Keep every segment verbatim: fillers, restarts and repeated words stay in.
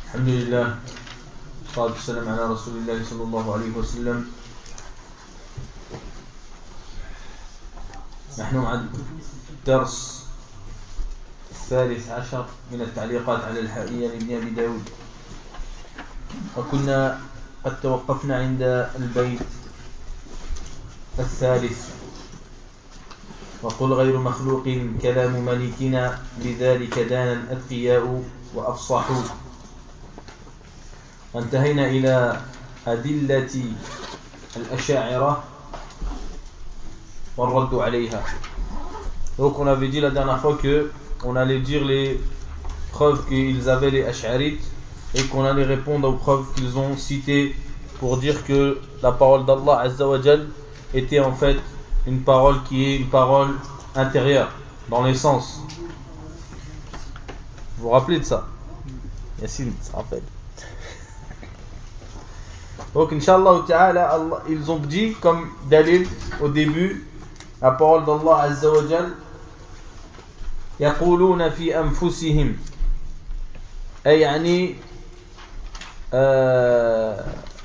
الحمد لله والصلاة والسلام على رسول الله صلى الله عليه وسلم. نحن مع الدرس الثالث عشر من التعليقات على الحائية لابن أبي داود، وكنا قد توقفنا عند البيت الثالث: وقل غير مخلوق كلام مليكنا لذلك دانا الأتقياء وأفصحوا. وانتهينا إلى أدلة الأشاعرة والرد عليها. Donc on avait dit la dernière fois que on allait dire les preuves qu'ils avaient les Ash'arites et qu'on allait répondre aux preuves qu'ils ont citées pour dire que la parole d'Allah Azza wa Jal était en fait une parole qui est une parole intérieure dans l'essence. Vous vous rappelez de ça? Yassine se rappelle. Donc Inch'Allah Ta'ala, Allah, ils ont dit comme dalil au début la parole d'Allah Azza wa Jal: يقولون في أنفسهم، أي يعني آه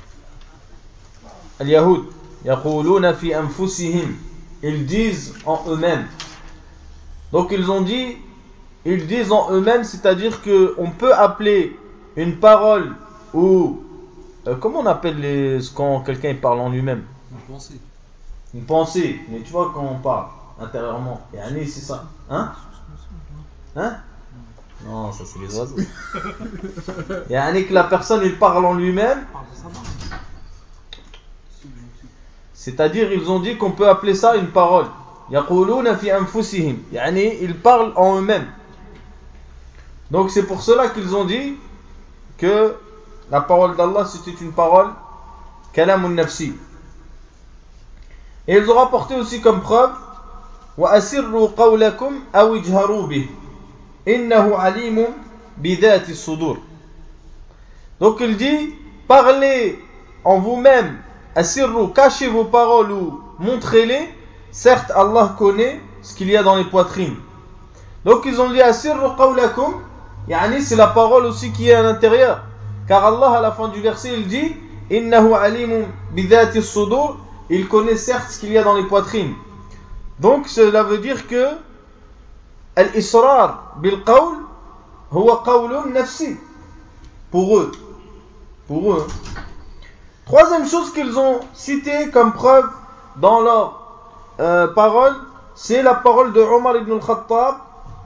اليهود يقولون في أنفسهم، ils disent en eux-mêmes. Donc ils ont dit, ils disent en eux-mêmes, c'est-à-dire que on peut appeler une parole ou euh, comment on appelle les, quand quelqu'un parle en lui-même? Une pensée. Une pensée, mais tu vois quand on parle intérieurement, et Annie c'est ça, hein? Hein? Non, ça c'est les oiseaux. Et Annie que la personne il parle en lui-même. C'est-à-dire, ils ont dit qu'on peut appeler ça une parole. يَقُولُونَ فِي أَنفُسِهِمْ, يعني ils parlent en eux-mêmes. Donc c'est pour cela qu'ils ont dit que la parole d'Allah c'était une parole كَلَامٌ نَفْسِي. Et ils ont rapporté aussi comme preuve وَأَسِرُّوا قَوْلَكُمْ أَوْ اجْهَرُوا بِهِ إِنَّهُ عَلِيمٌ بِذَاتِ الصُّدُورِ. Donc il dit, parlez en vous-même, asirru, cachez vos paroles ou montrez-les. Certes, Allah connaît ce qu'il y a dans les poitrines. Donc ils ont dit asirru qawlakum, yani c'est la parole aussi qui est à l'intérieur. Car Allah à la fin du verset il dit innahu alimun bidhati as-sudur, il connaît certes ce qu'il y a dans les poitrines. Donc cela veut dire que al-israr bil qawl huwa qawlun nafsi pour eux. Pour eux. Troisième chose qu'ils ont cité comme preuve dans leur euh, parole, c'est la parole de Omar ibn al-Khattab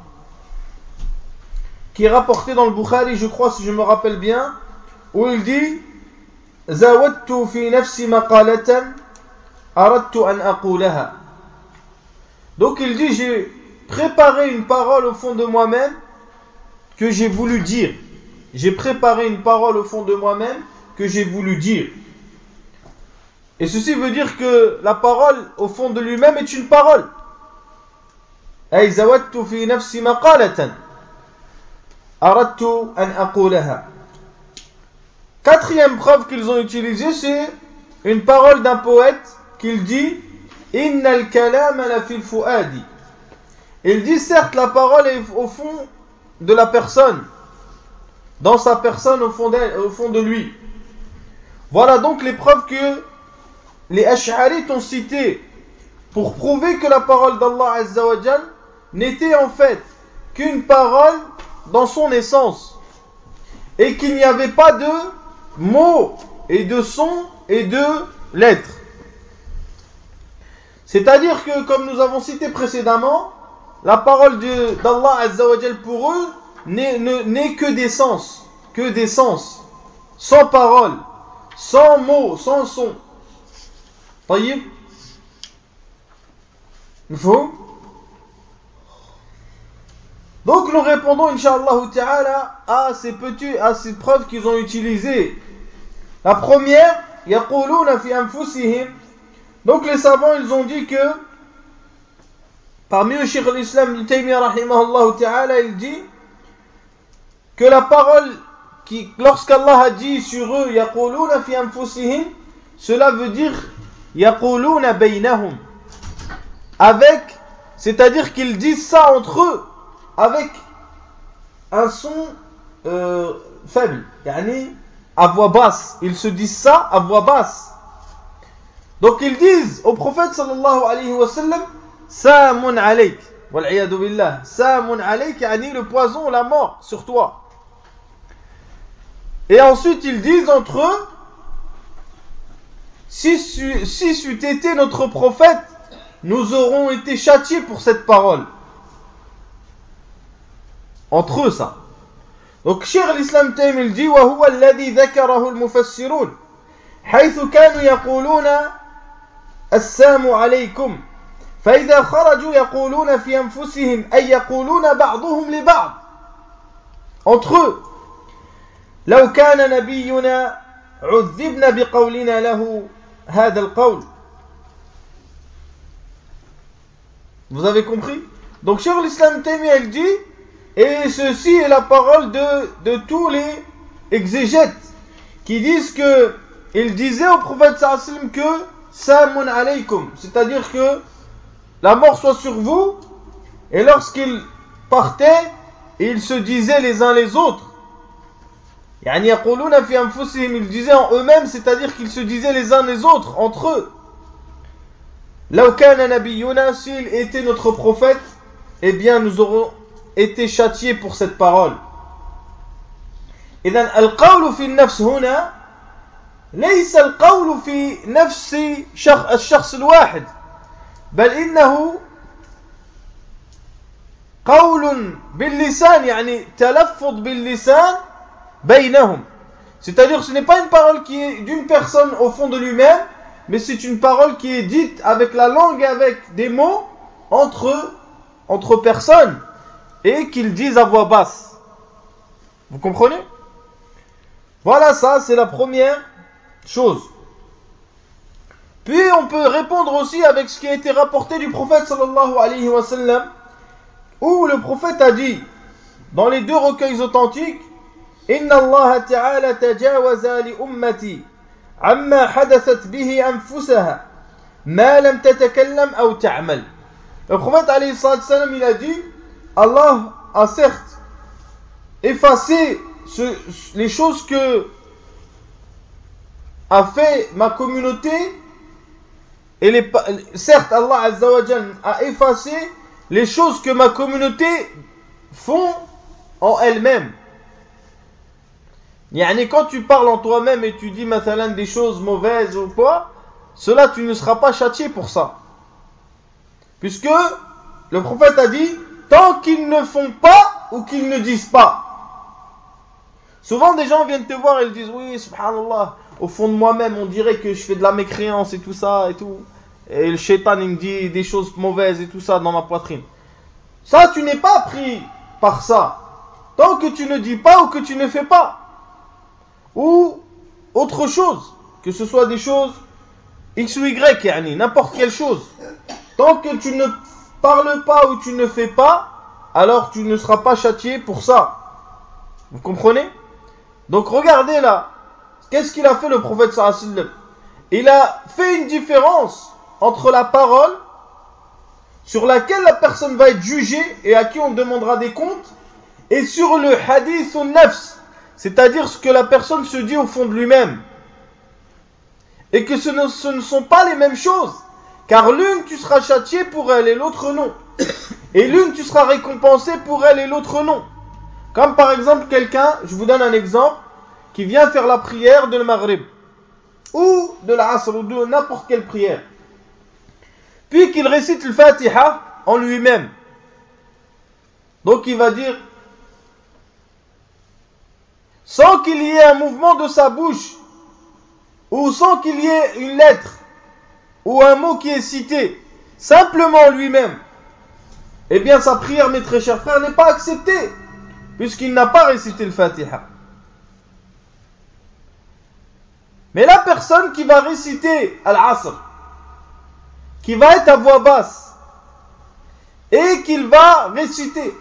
qui est rapportée dans le Bukhari, je crois, si je me rappelle bien, où il dit Zawadtu fi nafsi maqalatan aradtu an aqulaha. Donc il dit, j'ai préparé une parole au fond de moi-même que j'ai voulu dire. J'ai préparé une parole au fond de moi-même que j'ai voulu dire. Et ceci veut dire que la parole au fond de lui-même est une parole. Ay zawattu fi nafsi maqalatan aradtu an aqulaha. Quatrième preuve qu'ils ont utilisée, c'est une parole d'un poète qu'il dit innal kalama la fil fuadi. Il dit certes la parole est au fond de la personne, dans sa personne au fond, au fond de lui. Voilà donc les preuves que les Ash'arites ont citées pour prouver que la parole d'Allah Azza wa Jal n'était en fait qu'une parole dans son essence et qu'il n'y avait pas de mots et de sons et de lettres. C'est-à-dire que, comme nous avons cité précédemment, la parole de, d'Allah Azza wa Jal pour eux n'est, ne, n'est que des sens, que des sens, sans parole, sans mots, sans son. طيب مفهوم. Donc nous répondons Inch'Allah Ta'ala à ces petits, à ces preuves qu'ils ont utilisées. La première, يقولون في أنفسهم. Donc les savants ils ont dit que parmi eux Cheikh al-Islam Ibn Taymiyyah rahimahullah Ta'ala il dit que la parole qui, lorsqu'Allah a dit sur eux يقولون في أنفسهم, cela veut dire يقولون بينهم, avec, c'est-à-dire qu'ils disent ça entre eux avec un son euh, faible, yani à voix basse. Ils se disent ça à voix basse. Donc ils disent au prophète sallallahu alayhi wa sallam, Samun alayk, wal'iyadu billah, Samun alayk, yani le poison, la mort sur toi. Et ensuite ils disent entre eux, si, si c'eût été notre prophète, nous aurons été châtiés pour cette parole. Entre eux ça. Donc Cheikh l'Islam Taym il dit وهو الذي ذكره المفسرون حيث كانوا يقولون السلام عليكم فإذا خرجوا يقولون في أنفسهم أي يقولون بعضهم لبعض entre eux لو كان نبينا عذبنا بقولنا له هذا القول. Vous avez compris? Donc Cheikh l'Islam Taym il dit, et ceci est la parole de, de tous les exégètes qui disent que il disait au prophète sallallahu alayhi wa sallam que Samun alaykum, c'est-à-dire que la mort soit sur vous, et lorsqu'ils partaient, ils se disaient les uns les autres. Yani yaquluna fi anfusihim, ils disaient en eux-mêmes, c'est-à-dire qu'ils se disaient les uns les autres, entre eux. Law kana nabiyyuna, s'il était notre prophète, eh bien nous aurons été châtiés pour cette parole. إذن القول في النفس هنا ليس القول في نفس الشخص الواحد بل إنه قول باللسان يعني تلفظ باللسان بينهم. C'est-à-dire ce n'est pas une parole qui est d'une personne au fond de lui-même, mais c'est une parole qui est dite avec la langue et avec des mots entre, entre personnes, et qu'ils disent à voix basse. Vous comprenez? Voilà, ça c'est la première chose. Puis on peut répondre aussi avec ce qui a été rapporté du prophète sallallahu alayhi wa sallam, où le prophète a dit dans les deux recueils authentiques, Inna Allah ta'ala tajawaza li ummati amma hadathat bihi anfusaha ma lam tatakallam aw ta'mal. Le prophète alayhi sallam il a dit, Allah a certes effacé ce, les choses que a fait ma communauté, et les, certes Allah Azza wa Jal a effacé les choses que ma communauté font en elle-même. Yani quand tu parles en toi-même et tu dis mathalan des choses mauvaises ou quoi, cela tu ne seras pas châtié pour ça. Puisque le prophète a dit, tant qu'ils ne font pas ou qu'ils ne disent pas. Souvent des gens viennent te voir et ils disent, oui, subhanallah, au fond de moi-même on dirait que je fais de la mécréance et tout ça et tout. Et le shaitan il me dit des choses mauvaises et tout ça dans ma poitrine. Ça tu n'es pas pris par ça. Tant que tu ne dis pas ou que tu ne fais pas. Ou autre chose. Que ce soit des choses X ou Y, yani, n'importe quelle chose. Tant que tu ne parles pas ou tu ne fais pas, alors tu ne seras pas châtié pour ça. Vous comprenez? Donc regardez là, qu'est-ce qu'il a fait le prophète sallallahu alayhi wa sallam? Il a fait une différence entre la parole sur laquelle la personne va être jugée et à qui on demandera des comptes, et sur le hadith ou nafs, c'est-à-dire ce que la personne se dit au fond de lui-même. Et que ce ne, ce ne sont pas les mêmes choses, car l'une tu seras châtié pour elle et l'autre non. Et l'une tu seras récompensé pour elle et l'autre non. Comme par exemple quelqu'un, je vous donne un exemple, qui vient faire la prière de le Maghrib, ou de l'Asr, ou de n'importe quelle prière. Puis qu'il récite le Fatiha en lui-même. Donc il va dire, sans qu'il y ait un mouvement de sa bouche, ou sans qu'il y ait une lettre, ou un mot qui est cité, simplement lui-même, eh bien sa prière, mes très chers frères, n'est pas acceptée, puisqu'il n'a pas récité le Fatiha. Mais la personne qui va réciter Al-Asr, qui va être à voix basse, et qu'il va réciter.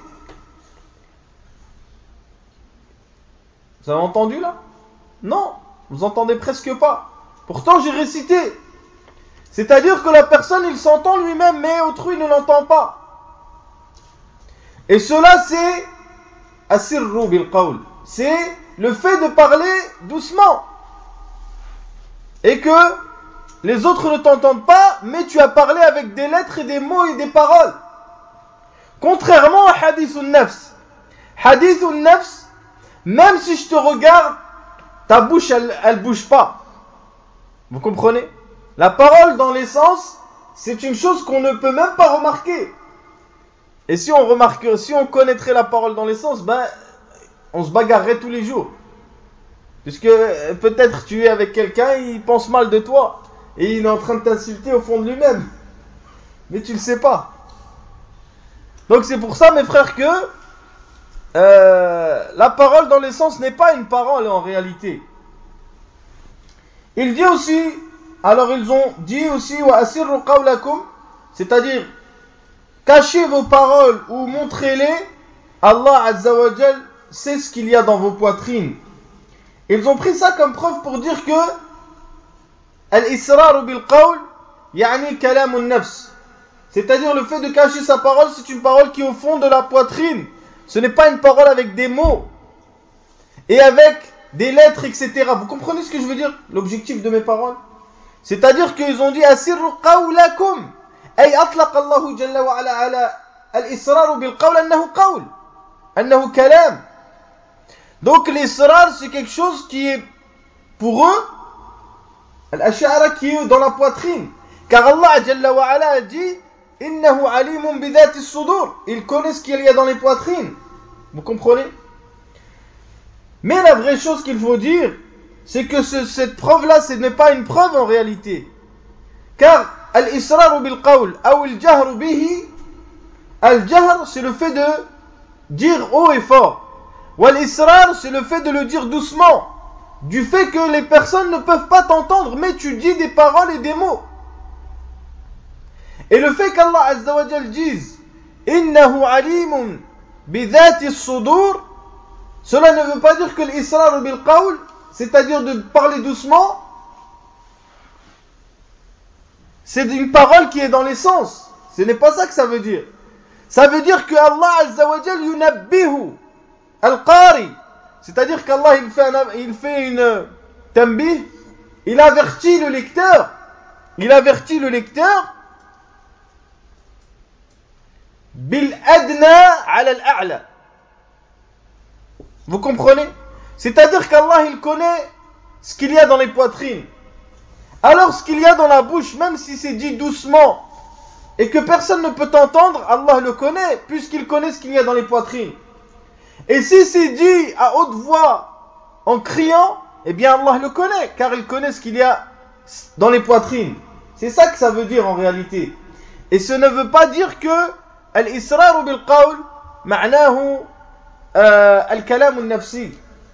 Vous avez entendu là? Non, vous entendez presque pas. Pourtant j'ai récité. C'est-à-dire que la personne, il s'entend lui-même, mais autrui ne l'entend pas. Et cela c'est Asirru bil qawl. C'est le fait de parler doucement. Et que les autres ne t'entendent pas, mais tu as parlé avec des lettres et des mots et des paroles. Contrairement à hadithun nafs. Hadithun nafs, même si je te regarde, ta bouche, elle, elle bouge pas. Vous comprenez? La parole dans les sens, c'est une chose qu'on ne peut même pas remarquer. Et si on remarque, si on connaîtrait la parole dans les sens, ben, on se bagarrerait tous les jours. Puisque peut-être tu es avec quelqu'un, il pense mal de toi. Et il est en train de t'insulter au fond de lui-même. Mais tu ne le sais pas. Donc c'est pour ça, mes frères, que euh, la parole dans les sens n'est pas une parole en réalité. Il dit aussi, alors ils ont dit aussi, wa asirru qawlakum, c'est-à-dire, cachez vos paroles ou montrez-les, Allah Azza wa Jal sait ce qu'il y a dans vos poitrines. Ils ont pris ça comme preuve pour dire que al-israru bil qawl yani kalamun nafs, c'est-à-dire le fait de cacher sa parole, c'est une parole qui est au fond de la poitrine. Ce n'est pas une parole avec des mots et avec des lettres, et cetera. Vous comprenez ce que je veux dire? L'objectif de mes paroles, c'est-à-dire qu'ils ont dit asirru qawlakum, ay atlaq Allah jalla wa ala ala al-israru bil qawl annahu qawl, annahu kalam. Donc l'israr, c'est quelque chose qui est pour eux al-ash'ara, qui est dans la poitrine, car Allah jalla wa ala a dit innahu alimun bi dhati as-sudur, il connaît ce qu'il y a dans les poitrines. Vous comprenez? Mais la vraie chose qu'il faut dire, c'est que ce, cette preuve-là, ce n'est pas une preuve en réalité. Car al-israru bil qawl ou al-jahru bihi, al-jahr, c'est le fait de dire haut et fort. Wal-israr, c'est le fait de le dire doucement, du fait que les personnes ne peuvent pas t'entendre, mais tu dis des paroles et des mots. Et le fait qu'Allah Azza wa Jal dise innahu alimun bi dhati as-sudur, cela ne veut pas dire que l'israr bil qawl, c'est-à-dire de parler doucement, c'est une parole qui est dans les sens. Ce n'est pas ça que ça veut dire. Ça veut dire que Allah Azza wa Jal yunabbihu al-qari, c'est-à-dire qu'Allah il fait, un, il fait une tambih, il avertit le lecteur, il avertit le lecteur bil adna ala al-a'la. Vous comprenez? C'est-à-dire qu'Allah il connaît ce qu'il y a dans les poitrines. Alors ce qu'il y a dans la bouche, même si c'est dit doucement et que personne ne peut entendre, Allah le connaît, puisqu'il connaît ce qu'il y a dans les poitrines. Et si c'est dit à haute voix, en criant, eh bien Allah le connaît, car il connaît ce qu'il y a dans les poitrines. C'est ça que ça veut dire en réalité. Et ce ne veut pas dire que al-israru bil qawl ma'nahu al-kalam al-nafsi.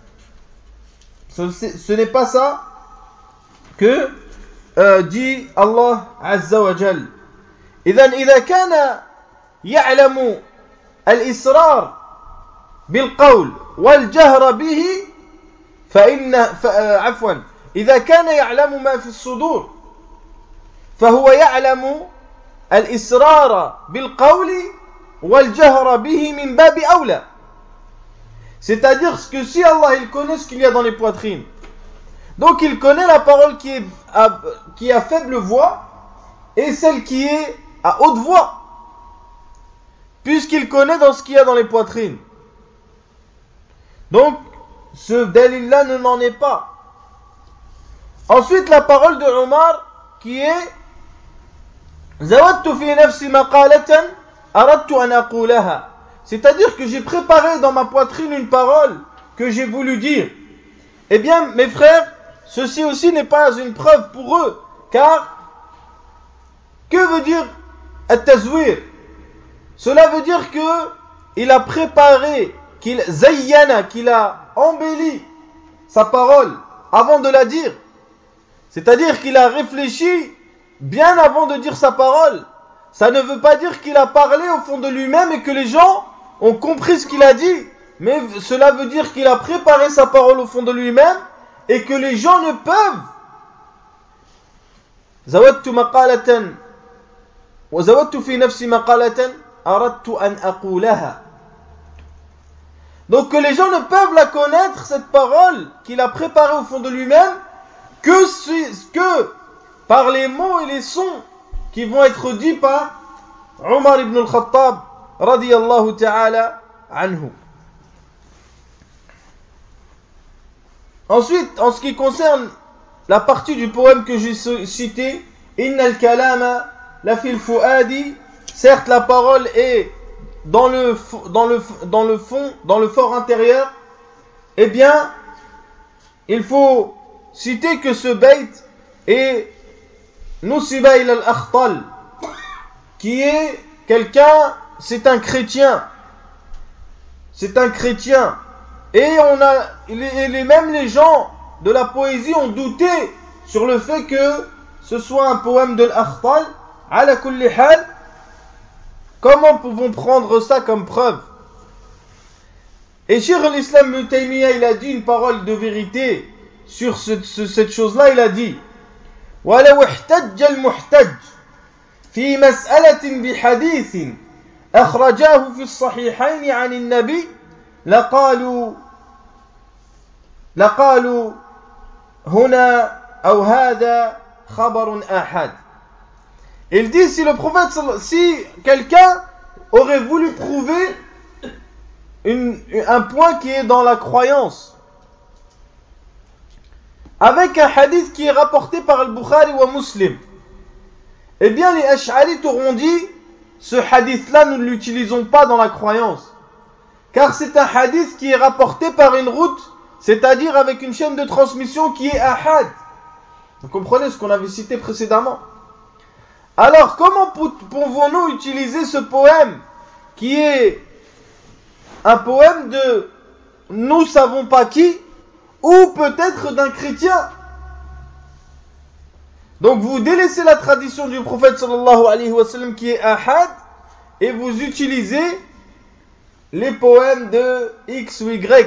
Ce n'est pas ça que euh, dit Allah Azza wa Jal. إذن إذا كان يعلم الإسرار بالقول والجهر به فإن عفوا إذا كان يعلم ما في الصدور فهو يعلم الإسرار بالقول والجهر به من باب أولى. C'est-à-dire que si Allah il connaît ce qu'il y a dans les poitrines, donc il connaît la parole qui est à, qui est à faible voix et celle qui est à haute voix, puisqu'il connaît dans ce qu'il y a dans les poitrines. Donc ce dalil-là ne n'en est pas. Ensuite la parole de Omar qui est Zawattu fi nafsi maqalatan aradtu an aqulaha, c'est-à-dire que j'ai préparé dans ma poitrine une parole que j'ai voulu dire. Eh bien mes frères, ceci aussi n'est pas une preuve pour eux, car que veut dire at-tazwir? Cela veut dire que il a préparé, qu'il zayyana, qu'il a embelli sa parole avant de la dire. C'est-à-dire qu'il a réfléchi bien avant de dire sa parole. Ça ne veut pas dire qu'il a parlé au fond de lui-même et que les gens ont compris ce qu'il a dit, mais cela veut dire qu'il a préparé sa parole au fond de lui-même et que les gens ne peuvent. Zawattu maqalatan wa zawattu fi nafsi maqalatan aradtu an aqulaha. Donc que les gens ne peuvent la connaître, cette parole qu'il a préparée au fond de lui-même, que, si, que par les mots et les sons qui vont être dits par Omar ibn al-Khattab radiyallahu ta'ala anhu. Ensuite, en ce qui concerne la partie du poème que j'ai cité, Inna al-kalama la fil fuadi, certes la parole est dans le, dans le, dans le fond, dans le fort intérieur, eh bien, il faut citer que ce bayt est Nusiba ila al-Akhtal, qui est quelqu'un, c'est un chrétien, c'est un chrétien, et on a, et les, même les gens de la poésie ont douté sur le fait que ce soit un poème de l'Akhtal. Ala kulli hal, comment pouvons prendre ça comme preuve? Et Cheikh al-Islam Ibn Taymiyyah, il a dit une parole de vérité sur ce, ce, cette chose-là. Il a dit وَلَوْ احْتَجَّ الْمُحْتَجِّ فِي مَسْأَلَةٍ بِحَدِيثٍ أَخْرَجَاهُ فِي الصَّحِيحَيْنِ عَنِ النَّبِيِّ لَقَالُوا لَقَالُوا هُنَا أَوْ هَذَا خَبَرٌ أَحَدٌ. Il dit, si le prophète, si quelqu'un aurait voulu prouver une, un point qui est dans la croyance, avec un hadith qui est rapporté par Al-Bukhari ou Muslim, eh bien les Ash'arites auront dit, ce hadith-là, nous ne l'utilisons pas dans la croyance, car c'est un hadith qui est rapporté par une route, c'est-à-dire avec une chaîne de transmission qui est ahad. Vous comprenez ce qu'on avait cité précédemment? Alors, comment pouvons-nous utiliser ce poème qui est un poème de nous savons pas qui, ou peut-être d'un chrétien? Donc vous délaissez la tradition du prophète sallallahu alayhi wa sallam qui est ahad et vous utilisez les poèmes de X ou Y.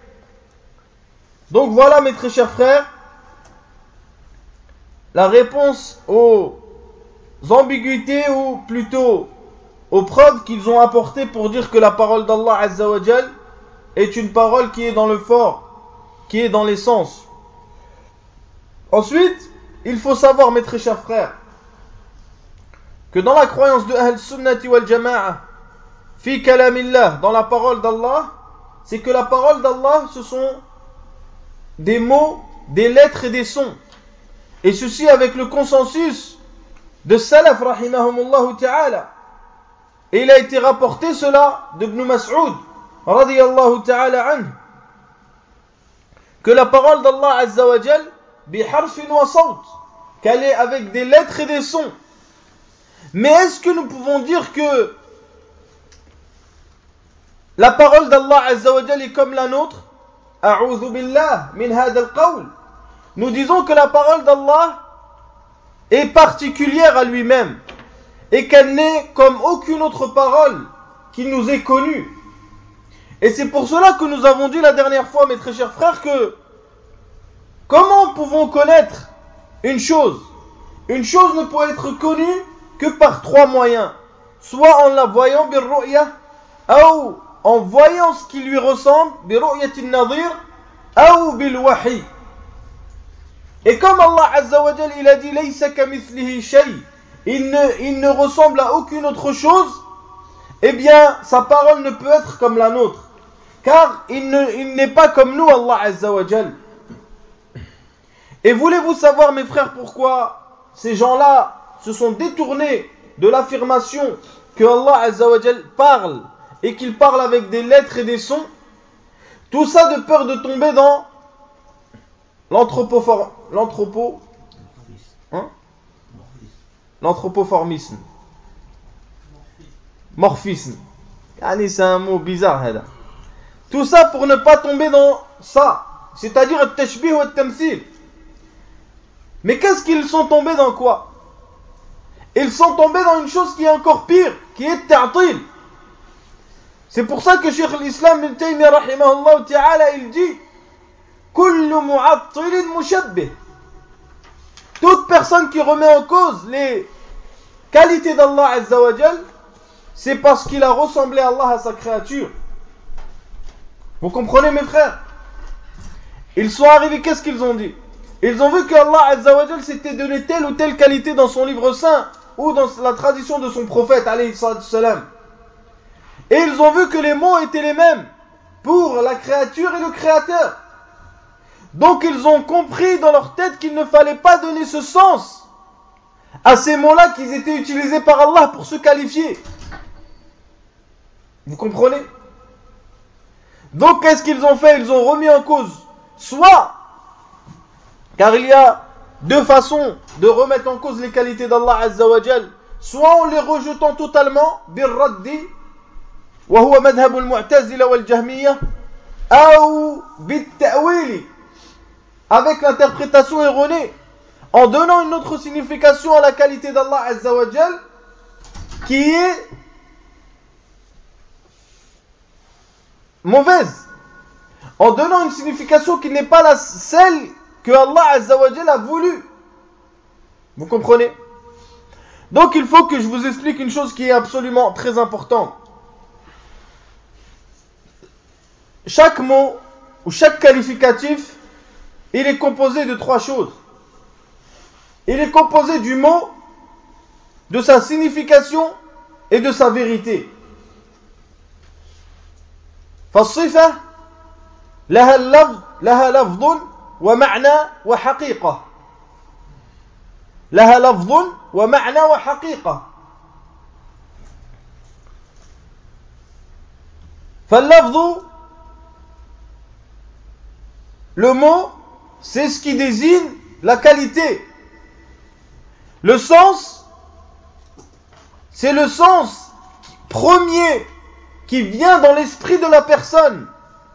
Donc voilà mes très chers frères, la réponse aux ambiguïtés ou plutôt aux preuves qu'ils ont apportées pour dire que la parole d'Allah Azza wa Jal est une parole qui est dans le fort, qui est dans l'essence. Ensuite, il faut savoir mes très chers frères que dans la croyance de Ahl Sunnati wal Jama'a fi kalamillah, dans la parole d'Allah, c'est que la parole d'Allah ce sont des mots, des lettres et des sons, et ceci avec le consensus de Salaf rahimahumullah ta'ala. Et il a été rapporté cela d'Ibn Mas'ud radiyallahu ta'ala anhu, que la parole d'Allah Azza wa Jal bi harfin wa sawt, qu'elle est avec des lettres et des sons. Mais est-ce que nous pouvons dire que la parole d'Allah Azza wa Jal est comme la nôtre? A'udhu billah min hadha al-qawl. Nous disons que la parole d'Allah est particulière à lui-même et qu'elle n'est comme aucune autre parole qui nous est connue. Et c'est pour cela que nous avons dit la dernière fois, mes très chers frères, que comment pouvons connaître une chose? Une chose ne peut être connue que par trois moyens. Soit en la voyant, bir ru'ya, ou en voyant ce qui lui ressemble, bi ru'yatin nadir, ou bil wahi. Et comme Allah Azza wa Jal, il a dit Laysa kamithlihi shay, il ne, il ne ressemble à aucune autre chose, eh bien sa parole ne peut être comme la nôtre, car il, ne, il n'est pas comme nous, Allah Azza wa Jal. Et voulez-vous savoir mes frères pourquoi ces gens-là se sont détournés de l'affirmation que Allah Azza wa Jal parle et qu'il parle avec des lettres et des sons? Tout ça de peur de tomber dans L'anthropofor... L'anthropo... Hein L'anthropoformisme. Morphisme. C'est un mot bizarre. Là. Tout ça pour ne pas tomber dans ça. C'est-à-dire le tashbih ou le tamthil. Mais qu'est-ce qu'ils sont tombés dans quoi? Ils sont tombés dans une chose qui est encore pire, qui est ta'til. C'est pour ça que Cheikh l'Islam Ibn Taymiyyah rahimahullah ta'ala, il dit Kullu mu'attilin mushabbih. Toute personne qui remet en cause les qualités d'Allah Azza wa Jal, c'est parce qu'il a ressemblé à Allah à sa créature. Vous comprenez mes frères? Ils sont arrivés, qu'est-ce qu'ils ont dit? Ils ont vu que Allah Azza wa Jal s'était donné telle ou telle qualité dans son livre saint ou dans la tradition de son prophète alayhi salam. Et ils ont vu que les mots étaient les mêmes pour la créature et le créateur. Donc ils ont compris dans leur tête qu'il ne fallait pas donner ce sens à ces mots-là qui étaient utilisés par Allah pour se qualifier. Vous comprenez? Donc qu'est-ce qu'ils ont fait? Ils ont remis en cause, soit, car il y a deux façons de remettre en cause les qualités d'Allah Azza wa Jal, soit en les rejetant totalement, birraddi, wa huwa madhhab al-mu'tazila wal-jahmiyya, ou bit-ta'wili, avec l'interprétation erronée, en donnant une autre signification à la qualité d'Allah Azza wa Jal, qui est mauvaise, en donnant une signification qui n'est pas la, celle que Allah Azza wa Jal a voulu. Vous comprenez? Donc il faut que je vous explique une chose qui est absolument très importante. Chaque mot ou chaque qualificatif, il est composé de trois choses. Il est composé du mot, de sa signification et de sa vérité. فالصفة لها اللفظ لها لفظ ومعنى وحقيقة لها لفظ ومعنى وحقيقة فاللفظ, le mot, c'est ce qui désigne la qualité. Le sens, c'est le sens premier qui vient dans l'esprit de la personne.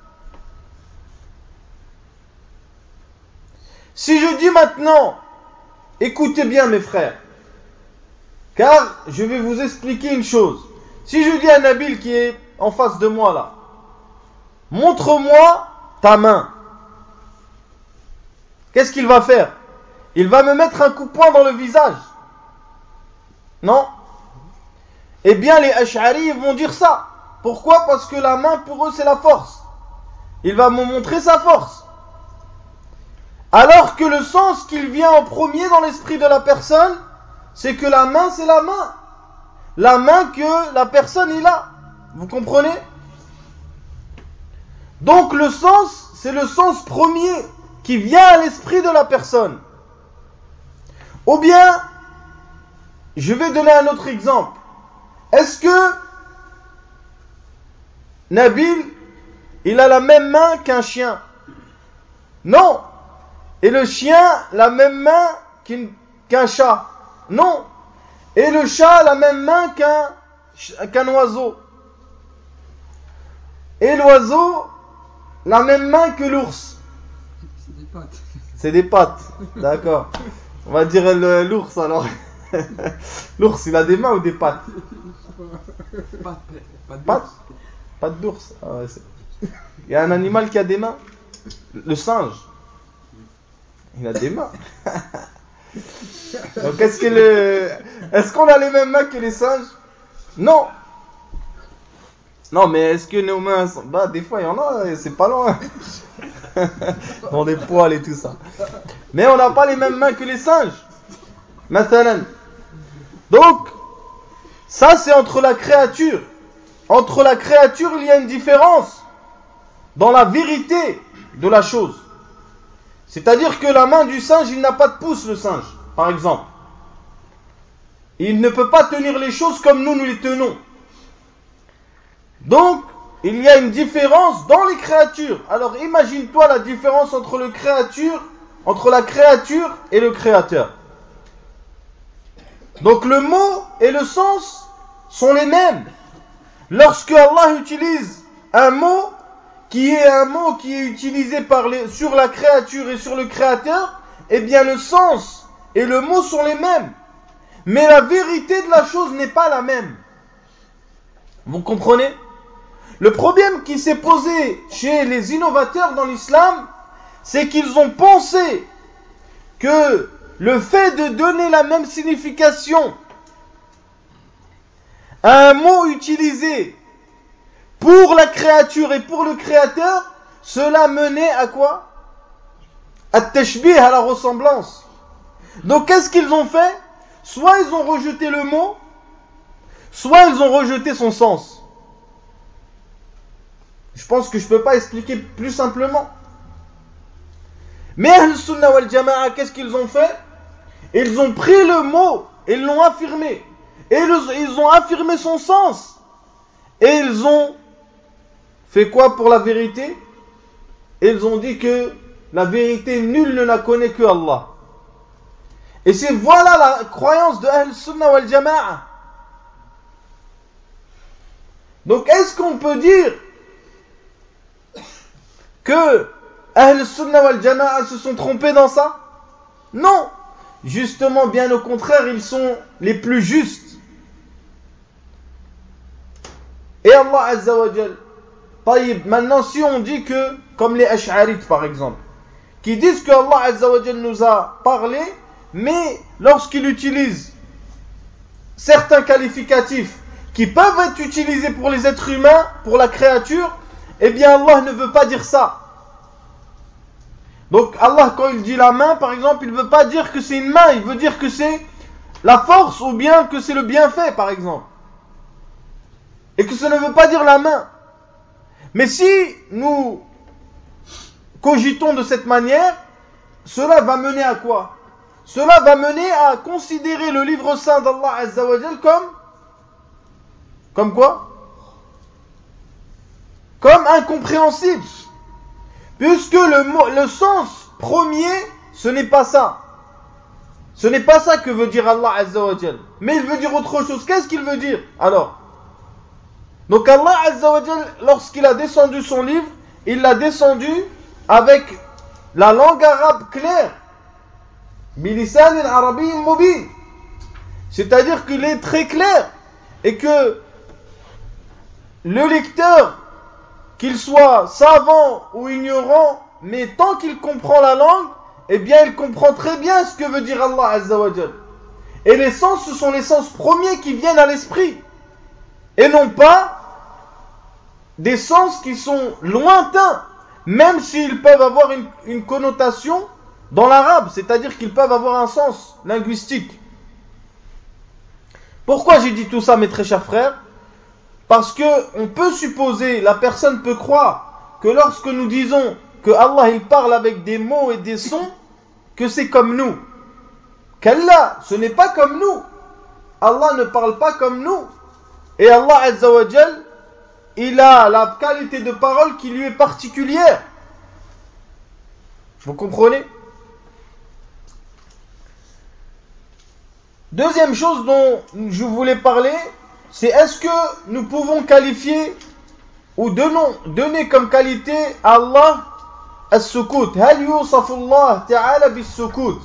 Si je dis maintenant, écoutez bien mes frères, car je vais vous expliquer une chose. Si je dis à Nabil qui est en face de moi là, montre-moi ta main, qu'est-ce qu'il va faire? Il va me mettre un coup de poing dans le visage. Non? Eh bien les Ash'ari vont dire ça. Pourquoi? Parce que la main pour eux c'est la force. Il va me montrer sa force. Alors que le sens qu'il vient en premier dans l'esprit de la personne, c'est que la main c'est la main. La main que la personne il a. Vous comprenez? Donc le sens, c'est le sens premier qui vient à l'esprit de la personne. Ou bien, je vais donner un autre exemple. Est-ce que Nabil, il a la même main qu'un chien? Non. Et le chien, la même main qu'une, qu'un chat? Non. Et le chat, la même main qu'un, qu'un oiseau? Et l'oiseau, la même main que l'ours? C'est des pattes. C'est des pattes, d'accord. On va dire le, l'ours alors. L'ours, il a des mains ou des pattes? Pattes. Pattes? Pattes d'ours. Ah ouais, c'est... Il y a un animal qui a des mains? Le singe. Il a des mains. Donc est-ce que le... Est-ce qu'on a les mêmes mains que les singes? Non. Non, mais est-ce que nos mains sont... Bah, des fois, il y en a, c'est pas loin. Dans des poils et tout ça. Mais on n'a pas les mêmes mains que les singes. Mathalan. Donc, ça c'est entre la créature. Entre la créature, il y a une différence dans la vérité de la chose. C'est-à-dire que la main du singe, il n'a pas de pouce, le singe, par exemple. Il ne peut pas tenir les choses comme nous, nous les tenons. Donc, il y a une différence dans les créatures. Alors, imagine-toi la différence entre le créature, entre la créature et le créateur. Donc, le mot et le sens sont les mêmes. Lorsque Allah utilise un mot qui est un mot qui est utilisé par les, sur la créature et sur le créateur, eh bien le sens et le mot sont les mêmes. Mais la vérité de la chose n'est pas la même. Vous comprenez? Le problème qui s'est posé chez les innovateurs dans l'islam, c'est qu'ils ont pensé que le fait de donner la même signification à un mot utilisé pour la créature et pour le créateur, cela menait à quoi? At-tashbih, à la ressemblance. Donc qu'est-ce qu'ils ont fait? Soit ils ont rejeté le mot, soit ils ont rejeté son sens. Je pense que je ne peux pas expliquer plus simplement. Mais Ahl-Sunnah wal Jama'a, qu'est-ce qu'ils ont fait? Ils ont pris le mot, ils l'ont affirmé. Et ils ont affirmé son sens. Et ils ont fait quoi pour la vérité? Ils ont dit que la vérité, nul ne la connaît que Allah. Et c'est voilà la croyance de Ahl-Sunnah wal Jama'a. Donc est-ce qu'on peut dire que Ahl-Sunnah wal Jama'a se sont trompés dans ça? Non. Justement, bien au contraire, ils sont les plus justes. Et Allah Azza wa Jal, taïb, maintenant si on dit que, comme les Ash'arites par exemple, qui disent que Allah Azza wa Jal nous a parlé, mais lorsqu'il utilise certains qualificatifs qui peuvent être utilisés pour les êtres humains, pour la créature, eh bien Allah ne veut pas dire ça. Donc Allah, quand il dit la main par exemple, il ne veut pas dire que c'est une main, il veut dire que c'est la force ou bien que c'est le bienfait par exemple. Et que ça ne veut pas dire la main. Mais si nous cogitons de cette manière, cela va mener à quoi? Cela va mener à considérer le livre saint d'Allah Azza wa Jal comme comme quoi? Comme incompréhensible. Puisque le, mot, le sens premier, ce n'est pas ça. Ce n'est pas ça que veut dire Allah Azza wa Jal. Mais il veut dire autre chose. Qu'est-ce qu'il veut dire alors? Donc Allah Azza wa Jal, lorsqu'il a descendu son livre, il l'a descendu avec la langue arabe claire. Bilisan al-arabi mubin. C'est-à-dire qu'il est très clair et que le lecteur, qu'il soit savant ou ignorant, mais tant qu'il comprend la langue, eh bien il comprend très bien ce que veut dire Allah Azza wa Jal. Et les sens, ce sont les sens premiers qui viennent à l'esprit. Et non pas des sens qui sont lointains, même s'ils peuvent avoir une, une connotation dans l'arabe, c'est-à-dire qu'ils peuvent avoir un sens linguistique. Pourquoi j'ai dit tout ça, mes très chers frères? Parce que on peut supposer, la personne peut croire que lorsque nous disons que Allah il parle avec des mots et des sons, que c'est comme nous. Qu'Allah, ce n'est pas comme nous. Allah ne parle pas comme nous. Et Allah Azza wa Jal, il a la qualité de parole qui lui est particulière. Vous comprenez? Deuxième chose dont je voulais parler, c'est est-ce que nous pouvons qualifier ou donnons, donner comme qualité à Allah as-sukut. Hal yusafu Allah ta'ala bis-sukut.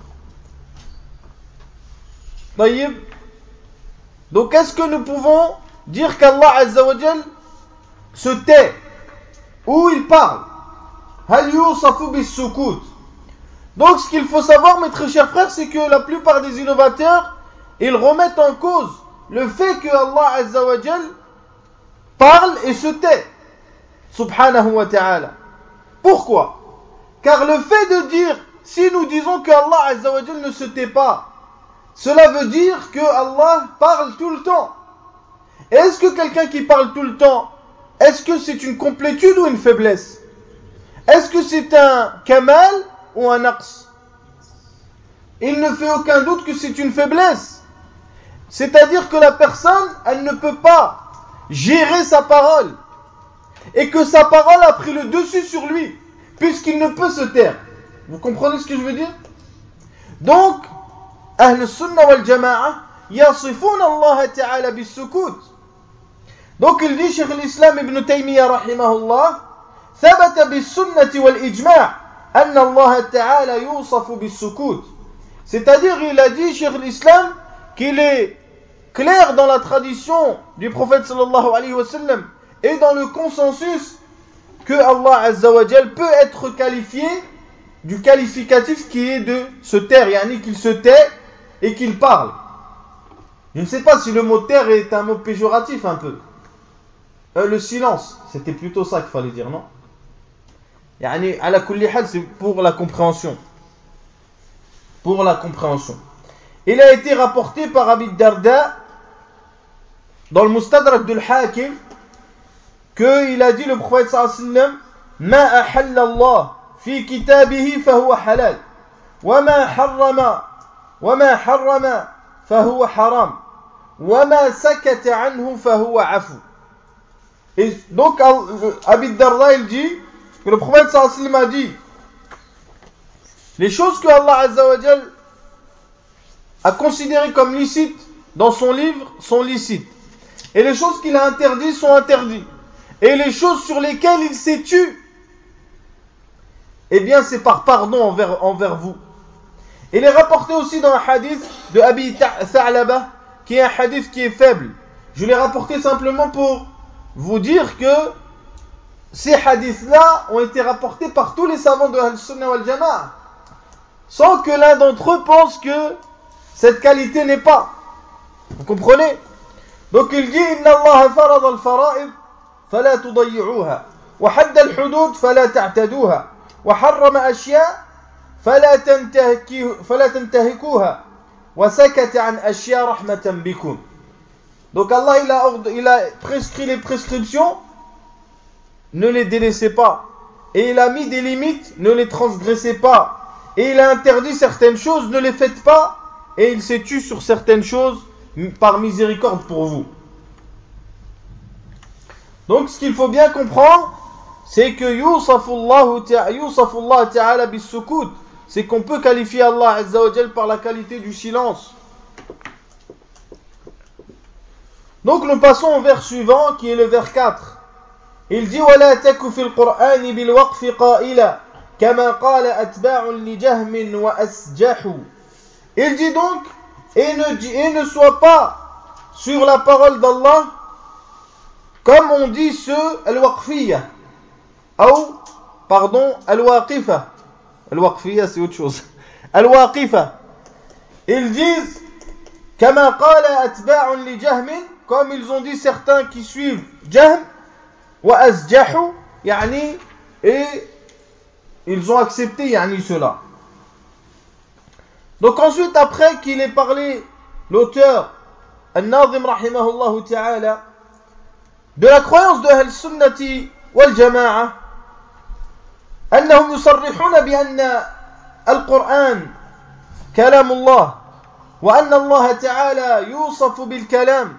Taïb. Donc est-ce que nous pouvons dire qu'Allah Azza wa Jal se tait ou il parle? Hal yusafu bis-sukut. Donc ce qu'il faut savoir, mes très chers frères, c'est que la plupart des innovateurs, ils remettent en cause le fait que Allah Azza wa Jal parle et se tait, subhanahu wa ta'ala. Pourquoi? Car le fait de dire, si nous disons que Allah Azza wa Jal ne se tait pas, cela veut dire que Allah parle tout le temps. Est-ce que quelqu'un qui parle tout le temps, est-ce que c'est une complétude ou une faiblesse? Est-ce que c'est un kamal ou un naqs? Il ne fait aucun doute que c'est une faiblesse. C'est-à-dire que la personne, elle ne peut pas gérer sa parole. Et que sa parole a pris le dessus sur lui, puisqu'il ne peut se taire. Vous comprenez ce que je veux dire? Donc, Ahl Sunnah wal Jama'a, yasifun Allah Ta'ala bis-sukut. Donc il dit, Cheikh l'Islam Ibn Taymiyyah rahimahullah, ثبت بالسنة والإجماع أن الله تعالى يوصف بالسكوت. C'est-à-dire, il a dit, Cheikh l'Islam, qu'il est clair dans la tradition du prophète sallallahu alayhi wa sallam et dans le consensus que Allah Azza wa Jal peut être qualifié du qualificatif qui est de se taire, yani qu'il se tait et qu'il parle. Je ne sais pas si le mot taire est un mot péjoratif un peu. euh, le silence, c'était plutôt ça qu'il fallait dire, non? Yani, ala kulli hal, c'est pour la compréhension. Pour la compréhension. Il a été rapporté par Abi Darda dans le Mustadrak de l'Hakim qu'il a dit, le prophète sallallahu alayhi wa sallam, Ma ahalla Allah fi kitabihi fahuwa halal, wa ma harrama, wa ma harrama fahuwa haram, wa ma sakata anhu fahuwa afu. Et donc, Abi Darda, il dit que le prophète sallallahu alayhi wa sallam a dit, les choses que Allah Azza wa Jal a considérées comme licites dans son livre sont licites. Et les choses qu'il a interdites sont interdites. Et les choses sur lesquelles il s'est tu, eh bien c'est par pardon envers, envers vous. Il est rapporté aussi dans un hadith de Abi Tha'laba, qui est un hadith qui est faible. Je l'ai rapporté simplement pour vous dire que ces hadiths-là ont été rapportés par tous les savants de Al-Sunnah wal Jama'a, sans que l'un d'entre eux pense que cette qualité n'est pas. Vous comprenez? Donc il dit Inna Allah farada al-fara'id fala tudayyi'uha wa hadda al-hudud fala ta'taduha wa harrama ashya' fala tantahikuha wa sakata an ashya' rahmatan bikum. Donc Allah il a, il a prescrit les prescriptions, ne les délaissez pas. Et il a mis des limites, ne les transgressez pas. Et il a interdit certaines choses, ne les faites pas. Et il s'est tu sur certaines choses par miséricorde pour vous. Donc ce qu'il faut bien comprendre, c'est que Yusafullah ta'ala bis-sukut, c'est qu'on peut qualifier Allah Azza wa Jal par la qualité du silence. Donc nous passons au vers suivant qui est le vers quatre. Il dit وَلَا تَكُ فِي الْقُرْآنِ بِالْوَقْفِ قَائِلًا كَمَا قَالَ أَتْبَاعٌ لِجَهْمٍ وَأَسْجَحُ. Il dit donc, et ne, et ne sois pas sur la parole d'Allah comme on dit ce al-waqfiyya, ou, pardon, al-waqifa. Al-waqfiyya c'est autre chose. Al-waqifa. Ils disent, كَمَا قَالَ أَتْبَاعٌ لِجَهْمٍ, comme ils ont dit certains qui suivent Jahm, وَأَسْجَحُ, يعني, et ils ont accepté yani, cela. Donc ensuite, après qu'il ait parlé, l'auteur, Al-Nazim rahimahullah ta'ala, de la croyance de Al-Sunnati wal-Jama'a, أنهم يصرحون بأن القرآن كلام الله وأن الله تعالى يوصف بالكلام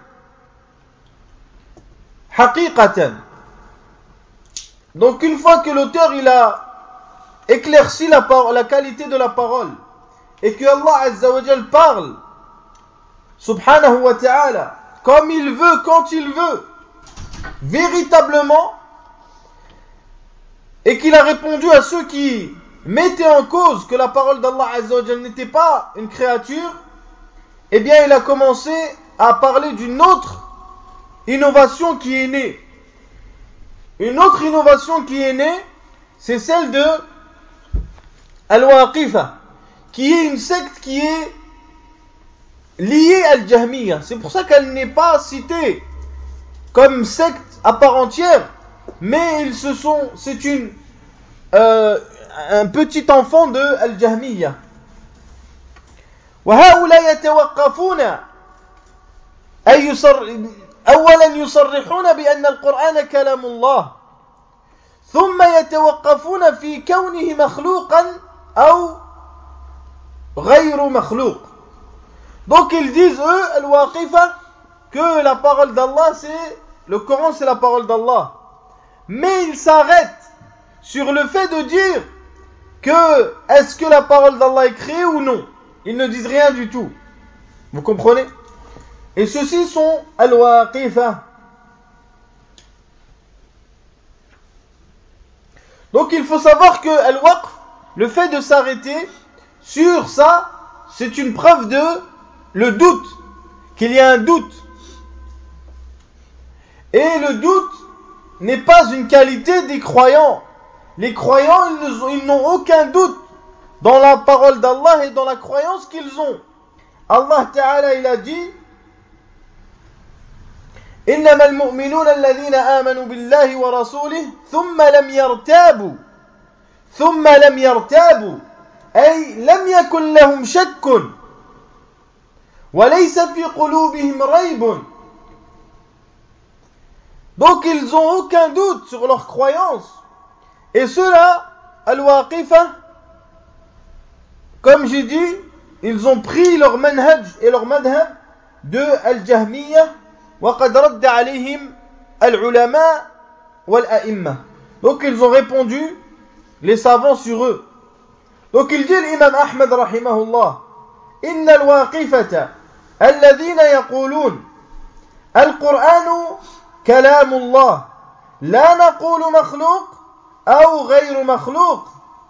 حقيقة. Donc une fois que l'auteur il a éclairci la, par- la qualité de la parole et que Allah Azza wa Jal parle subhanahu wa ta'ala comme il veut, quand il veut, véritablement, et qu'il a répondu à ceux qui mettaient en cause que la parole d'Allah Azza wa Jal n'était pas une créature, eh bien il a commencé à parler d'une autre innovation qui est née. Une autre innovation qui est née, c'est celle de Al-Waqifa, qui est une secte qui est liée à Al-Jahmiyya. C'est pour ça qu'elle n'est pas citée comme secte à part entière, mais ils se sont, c'est une, euh, un petit enfant de Al-Jahmiyya. وهؤلاء يتوقفون أي يصر أولا يصرحون بأن القرآن كلام الله ثم يتوقفون في كونه مخلوقا أو غير مخلوق. Donc ils disent eux, Al-Waqifa, que la parole d'Allah c'est, le Coran c'est la parole d'Allah. Mais ils s'arrêtent sur le fait de dire que est-ce que la parole d'Allah est créée ou non. Ils ne disent rien du tout. Vous comprenez? Et ceux-ci sont Al-Waqifa. Donc il faut savoir que Al-Waqf, le fait de s'arrêter sur ça, c'est une preuve de le doute, qu'il y a un doute. Et le doute n'est pas une qualité des croyants. Les croyants, ils n'ont aucun doute dans la parole d'Allah et dans la croyance qu'ils ont. Allah Ta'ala, il a dit إنما المؤمنون الذين آمنوا بالله ورسوله ثم لم يرتابوا ثم لم يرتابوا أي لم يكن لهم شك وليس في قلوبهم ريب. Donc ils n'ont aucun doute sur leur croyance. Et ceux-là, al-Waqifa, comme j'ai dit, ils ont pris leur manhaj et leur madhab de al-Jahmiyya wa qad radda alayhim al-ulama wal-a'imma. Donc ils ont répondu, les savants, sur eux. Donc il dit l'imam Ahmed rahimahullah, inna al-Waqifata alladhina yaqulun al-Qur'anu كلام الله لا نقول مخلوق أو غير مخلوق.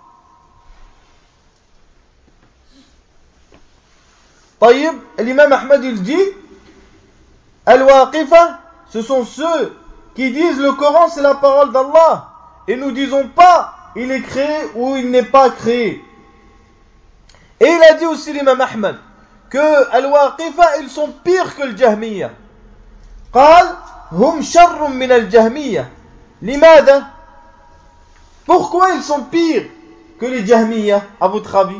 طيب, l'imam Ahmed il dit Al-Waqifa, ce sont ceux qui disent le Coran c'est la parole d'Allah et nous disons pas il est créé ou il n'est pas créé. Et il a dit aussi l'imam Ahmed que Al-Waqifa ils sont pires que le Jahmiyya. قال hum sharrum min al-Jahmiyya. Limada? Pourquoi ils sont pires que les Jahmiyya, à votre avis?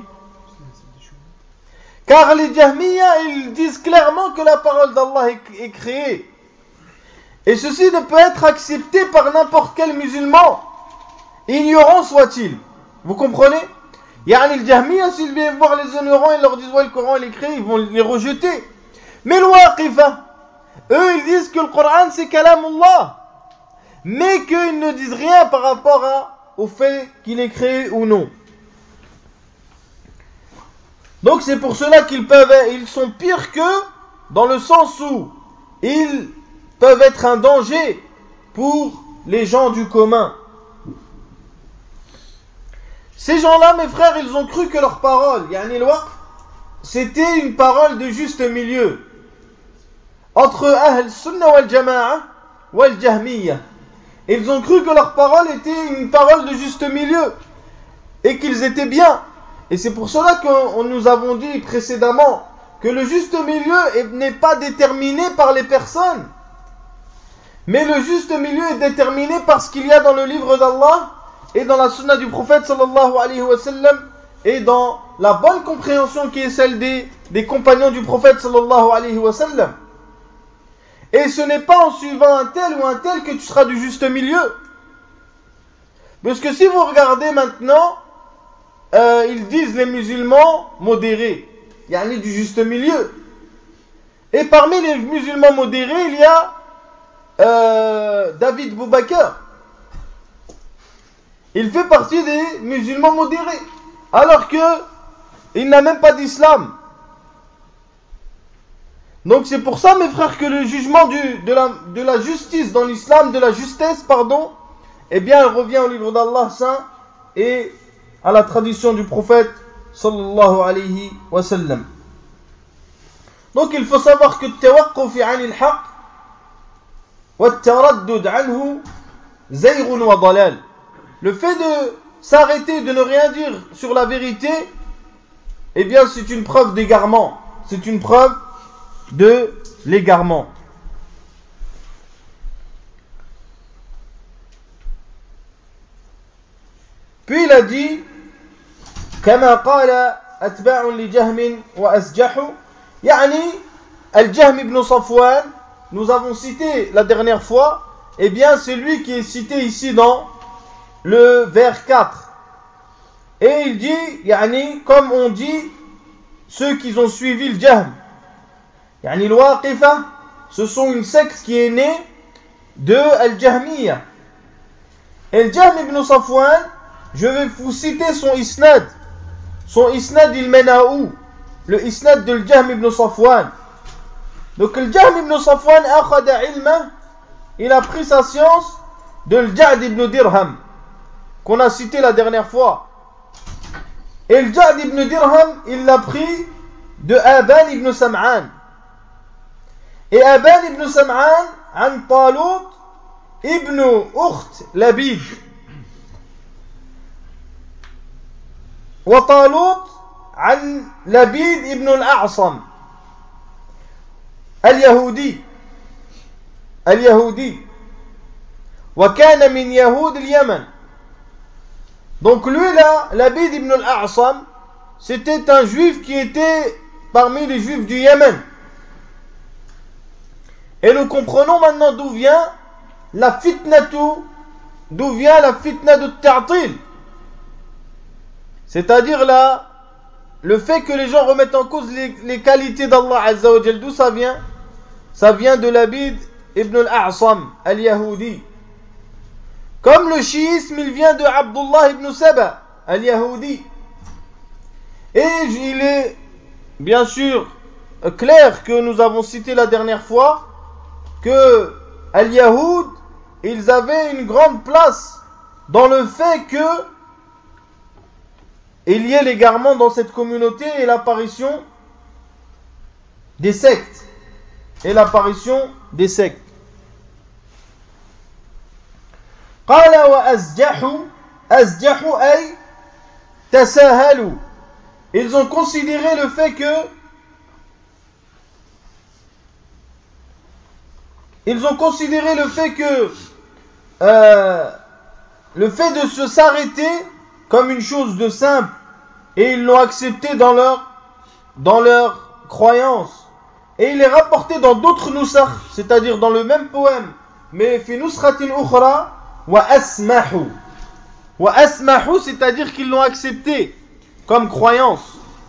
Car les Jahmiyya, ils disent clairement que la parole d'Allah est, est créée. Et ceci ne peut être accepté par n'importe quel musulman, ignorant soit-il. Vous comprenez? Yani les Jahmiyya, s'ils viennent voir les ignorants et leur disent ouais, le Coran il est créé, ils vont les rejeter. Mais le Waqifa, eux, ils disent que le Coran c'est kalamullah, mais qu'ils ne disent rien par rapport à, au fait qu'il est créé ou non. Donc c'est pour cela qu'ils peuvent, ils sont pires qu'eux, dans le sens où ils peuvent être un danger pour les gens du commun. Ces gens-là, mes frères, ils ont cru que leur parole, yani le waqf, c'était une parole de juste milieu entre Ahl Sunnah wal Jama'a wal Jahmiyya. Ils ont cru que leur parole était une parole de juste milieu et qu'ils étaient bien. Et c'est pour cela que nous avons dit précédemment que le juste milieu n'est pas déterminé par les personnes, mais le juste milieu est déterminé par ce qu'il y a dans le livre d'Allah et dans la sunna du prophète sallallahu alayhi wa sallam et dans la bonne compréhension qui est celle des, des compagnons du prophète sallallahu alayhi wa sallam. Et ce n'est pas en suivant un tel ou un tel que tu seras du juste milieu. Parce que si vous regardez maintenant, euh, ils disent les musulmans modérés, il y a du juste milieu. Et parmi les musulmans modérés, il y a euh, David Boubacar. Il fait partie des musulmans modérés, alors que il n'a même pas d'islam. Donc c'est pour ça, mes frères, que le jugement du, de, la, de la justice dans l'islam, de la justesse, pardon, eh bien, elle revient au livre d'Allah saint et à la tradition du prophète sallallahu alayhi wa sallam. Donc il faut savoir que التوقف عن الحق والتردد عنه زيغ وضلال. Le fait de s'arrêter, de ne rien dire sur la vérité, eh bien c'est une preuve d'égarement. C'est une preuve de l'égarement. Puis il a dit كما قال أتباع لجهم وأسجح يعني الجهم ibn Safwan, nous avons cité la dernière fois, eh bien c'est lui qui est cité ici dans le vers quatre. Et il dit, yani, comme on dit, ceux qui ont suivi le Jahm, yani le Waqifa, ce sont une secte qui est née de Al-Jahmiyya. Et le Jahm ibn Safwan, je vais vous citer son isnad. Son isnad, il mène à où? Le isnad de Jahm ibn Safwan. Donc le Jahm ibn Safwan, akhada ilma, il a pris sa science de Al-Ja'd ibn Dirham, qu'on a cité la dernière fois. Et le Ja'd ibn Dirham, il l'a pris de Aban ibn Sam'an. Et Aban ibn Sam'an, an Talut ibn Ukht Labid. Wa Talut an Labid ibn al-A'sam al-Yahudi. al-Yahudi. Wa kana min Yahoud al-Yaman. Donc lui là, Labid ibn al-A'sam, c'était un juif qui était parmi les juifs du Yémen. Et nous comprenons maintenant d'où vient la fitnatu, d'où vient la fitna de ta'til. C'est-à-dire là, le fait que les gens remettent en cause les, les qualités d'Allah Azza wa Jal, d'où ça vient? Ça vient de Labid ibn al-A'sam, al-Yahudi. Comme le chiisme, il vient de Abdullah ibn Saba, al-Yahudi. Et il est bien sûr clair que nous avons cité la dernière fois que al-Yahoud, ils avaient une grande place dans le fait que il y ait l'égarement dans cette communauté et l'apparition des sectes. Et l'apparition des sectes. قال وأزجحوا أزجحوا أي تساهلوا. Ils ont considéré le fait que Ils ont considéré le fait que euh, le fait de se s'arrêter comme une chose de simple, et ils l'ont accepté dans leur dans leur croyance. Et il est rapporté dans d'autres nusakh, c'est-à-dire dans le même poème, mais fi nusratin ukhra wa asmahu. Wa asmahu, c'est-à-dire qu'ils l'ont accepté comme croyance.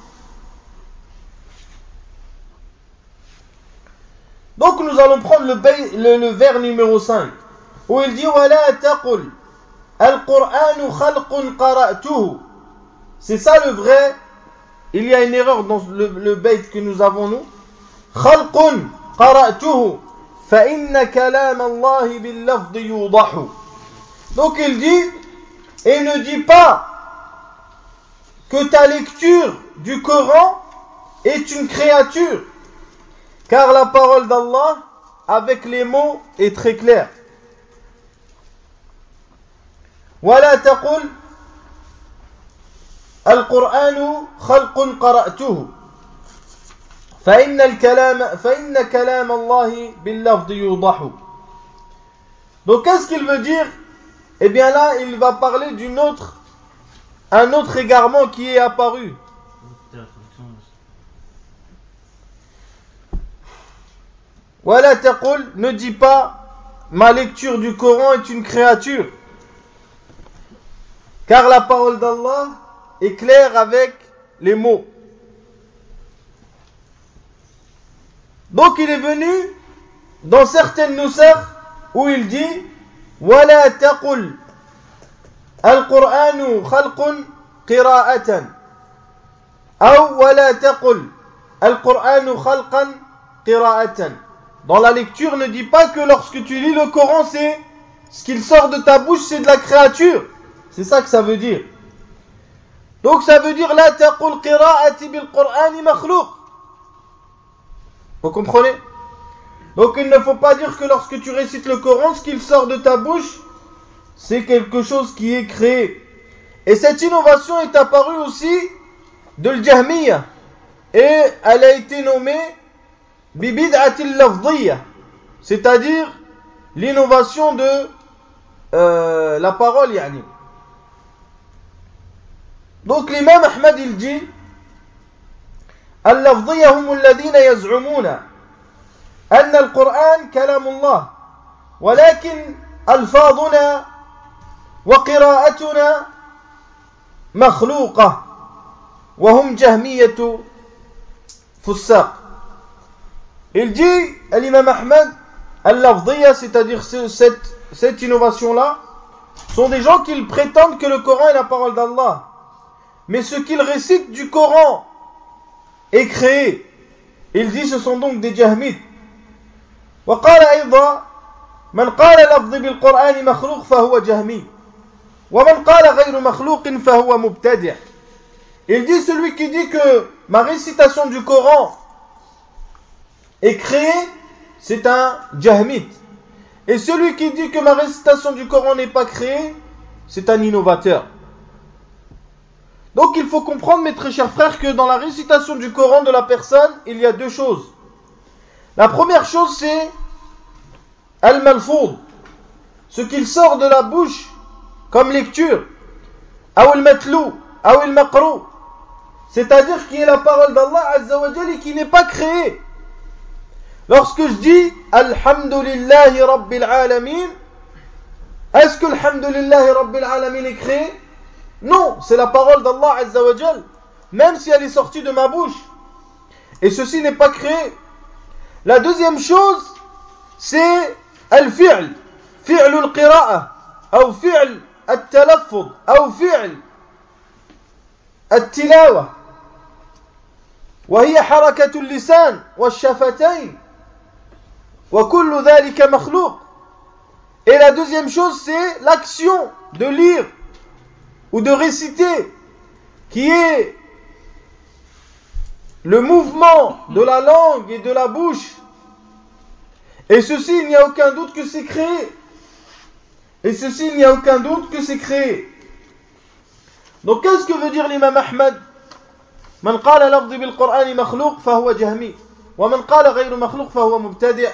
Donc nous allons prendre le, le, le vers numéro cinq, où il dit وَلَا تَقُلْ الْقُرْآنُ خَلْقٌ قَرَأْتُهُ. C'est ça le vrai. Il y a une erreur dans le, le bayt que nous avons nous. خَلْقٌ قَرَأْتُهُ فَإِنَّ كَلَامَ اللَّهِ بِاللَّفْظِ يُوضَحُ. Donc il dit, et ne dis pas que ta lecture du Coran est une créature, car la parole d'Allah avec les mots est très claire. ولا تقل القرآن خلق قرأته فإن الكلام فإن كلام الله باللفظ يوضح. Donc qu'est-ce qu'il veut dire? Eh bien là, il va parler d'une autre, un autre égarement qui est apparu. Wala taqul, ne dis pas ma lecture du Coran est une créature, car la parole d'Allah est claire avec les mots. Donc il est venu dans certaines nusakh où il dit wala taqul al-Qur'anu khalqun qira'atan, ou wala taqul al-Qur'anu khalqan qira'atan. Dans la lecture, ne dis pas que lorsque tu lis le Coran, c'est ce qu'il sort de ta bouche, c'est de la créature. C'est ça que ça veut dire. Donc ça veut dire la taqul qira'ati bil Qur'ani makhluq. Vous comprenez? Donc il ne faut pas dire que lorsque tu récites le Coran, ce qu'il sort de ta bouche, c'est quelque chose qui est créé. Et cette innovation est apparue aussi de l'Jahmiyya. Et elle a été nommée bibid'atil lafdiyya, c'est-à-dire l'innovation de euh, la parole, yani. Donc l'imam Ahmad il dit al-lafdiyya hum alladhina yaz'umuna anna al-Qur'an kalamullah walakin alfaduna wa qira'atuna makhluqa wa hum jahmiyatu fussaq. Il dit, l'imam Ahmad, al-lafdiyya, c'est-à-dire cette, cette innovation-là, sont des gens qui prétendent que le Coran est la parole d'Allah. Mais ce qu'ils récitent du Coran est créé. Il dit, ce sont donc des jahmites. وقال أيضا من قال لفظي بالقرآن مخلوق فهو جهمي ومن قال غير مخلوق فهو مبتدع. Il dit, celui qui dit que ma récitation du Coran est créé, c'est un jahmite. Et celui qui dit que ma récitation du Coran n'est pas créée, c'est un innovateur. Donc il faut comprendre, mes très chers frères, que dans la récitation du Coran de la personne, il y a deux choses. La première chose, c'est al-malfoud, ce qu'il sort de la bouche comme lecture, ou al-matlou, ou al-maqrou, c'est-à-dire qui est la parole d'Allah Azza wa Jalla et qui n'est pas créée. Lorsque je dis Alhamdulillahi Rabbil Alamin, est-ce que Alhamdulillahi Rabbil Alamin est créé? Non, c'est la parole d'Allah Azza wa Jalla, même si elle est sortie de ma bouche. Et ceci n'est pas créé. La deuxième chose, c'est al-fi'l, fi'l al-qira'a, ou fi'l al-talaffuz, ou fi'l al-tilawa. وهي حركة اللسان والشفتين وكل ذلك مخلوق. Et la deuxième chose, c'est l'action de lire ou de réciter, qui est le mouvement de la langue et de la bouche. Et ceci, il n'y a aucun doute que c'est créé. Et ceci, il n'y a aucun doute que c'est créé. Donc, qu'est-ce que veut dire l'imam Ahmad? من قال لفظي بالقرآن مخلوق فهو جهمي ومن قال غير مخلوق فهو مبتدع.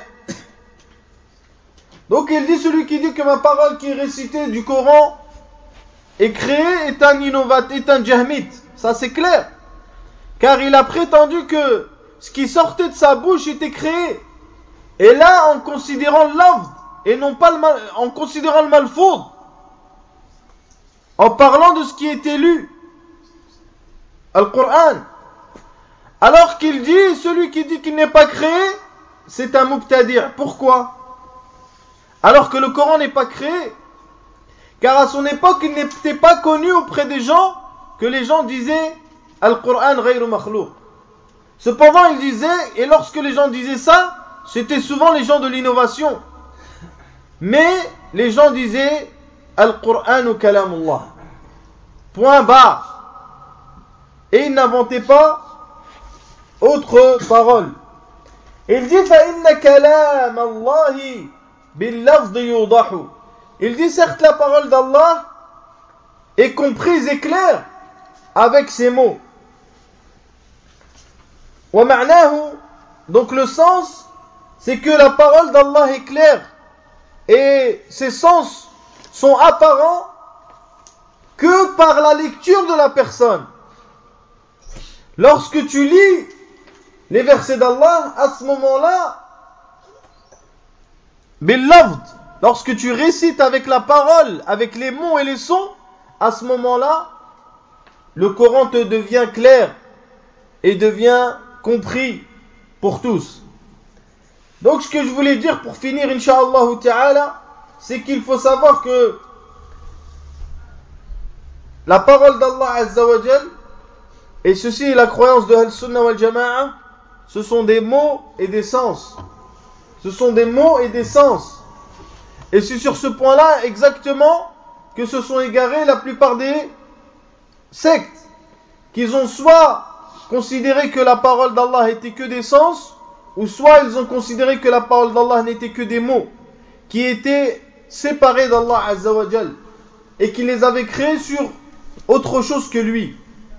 Donc il dit, celui qui dit que ma parole qui est récitée du Coran est créée est un innovateur, est un jahmite. Ça c'est clair. Car il a prétendu que ce qui sortait de sa bouche était créé. Et là, en considérant le lafz et non pas le mal, en considérant le malfoud, en parlant de ce qui était lu, Al-Qur'an. Alors qu'il dit, celui qui dit qu'il n'est pas créé, c'est un mubtadi'. Pourquoi? Alors que le Coran n'est pas créé. Car à son époque, il n'était pas connu auprès des gens que les gens disaient Al-Qur'an ghayru makhlouq. Cependant, il disait, et lorsque les gens disaient ça, c'était souvent les gens de l'innovation. Mais les gens disaient Al-Qur'an ou kalamullah. Point barre. Et il n'inventait pas autre parole. Il dit فَإِنَّ كَلَامَ اللَّهِ بِاللَّفْظِ يُوضَحُ. Il dit certes la parole d'Allah est comprise et claire avec ces mots. وَمَعْنَاهُ, donc le sens, c'est que la parole d'Allah est claire et ses sens sont apparents que par la lecture de la personne. Lorsque tu lis les versets d'Allah, à ce moment-là, bil-lafz, lorsque tu récites avec la parole, avec les mots et les sons, à ce moment-là, le Coran te devient clair et devient compris pour tous. Donc ce que je voulais dire pour finir, Inch'Allah Ta'ala, c'est qu'il faut savoir que la parole d'Allah Azza wa Jal, et ceci est la croyance de Al-Sunnah wal Jama'a, ce sont des mots et des sens. Ce sont des mots et des sens. Et c'est sur ce point-là exactement que se sont égarés la plupart des sectes, qu'ils ont soit considéré que la parole d'Allah était que des sens, ou soit ils ont considéré que la parole d'Allah n'était que des mots, qui étaient séparés d'Allah Azza wa Jal, et qui les avait créés sur autre chose que lui.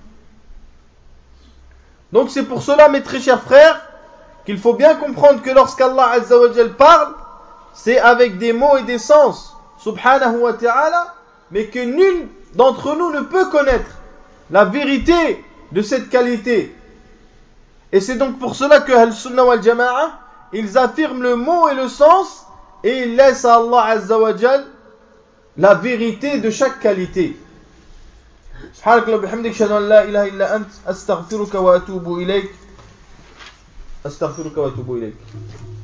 Donc c'est pour cela, mes très chers frères, qu'il faut bien comprendre que lorsqu'Allah Azza wa Jal parle, c'est avec des mots et des sens, subhanahu wa ta'ala, mais que nul d'entre nous ne peut connaître la vérité de cette qualité. Et c'est donc pour cela que Al-Sunnah wal Jama'a, ils affirment le mot et le sens, et ils laissent à Allah Azza wa Jal la vérité de chaque qualité. سبحانك اللهم وبحمدك اشهد ان لا اله الا انت استغفرك واتوب اليك استغفرك واتوب اليك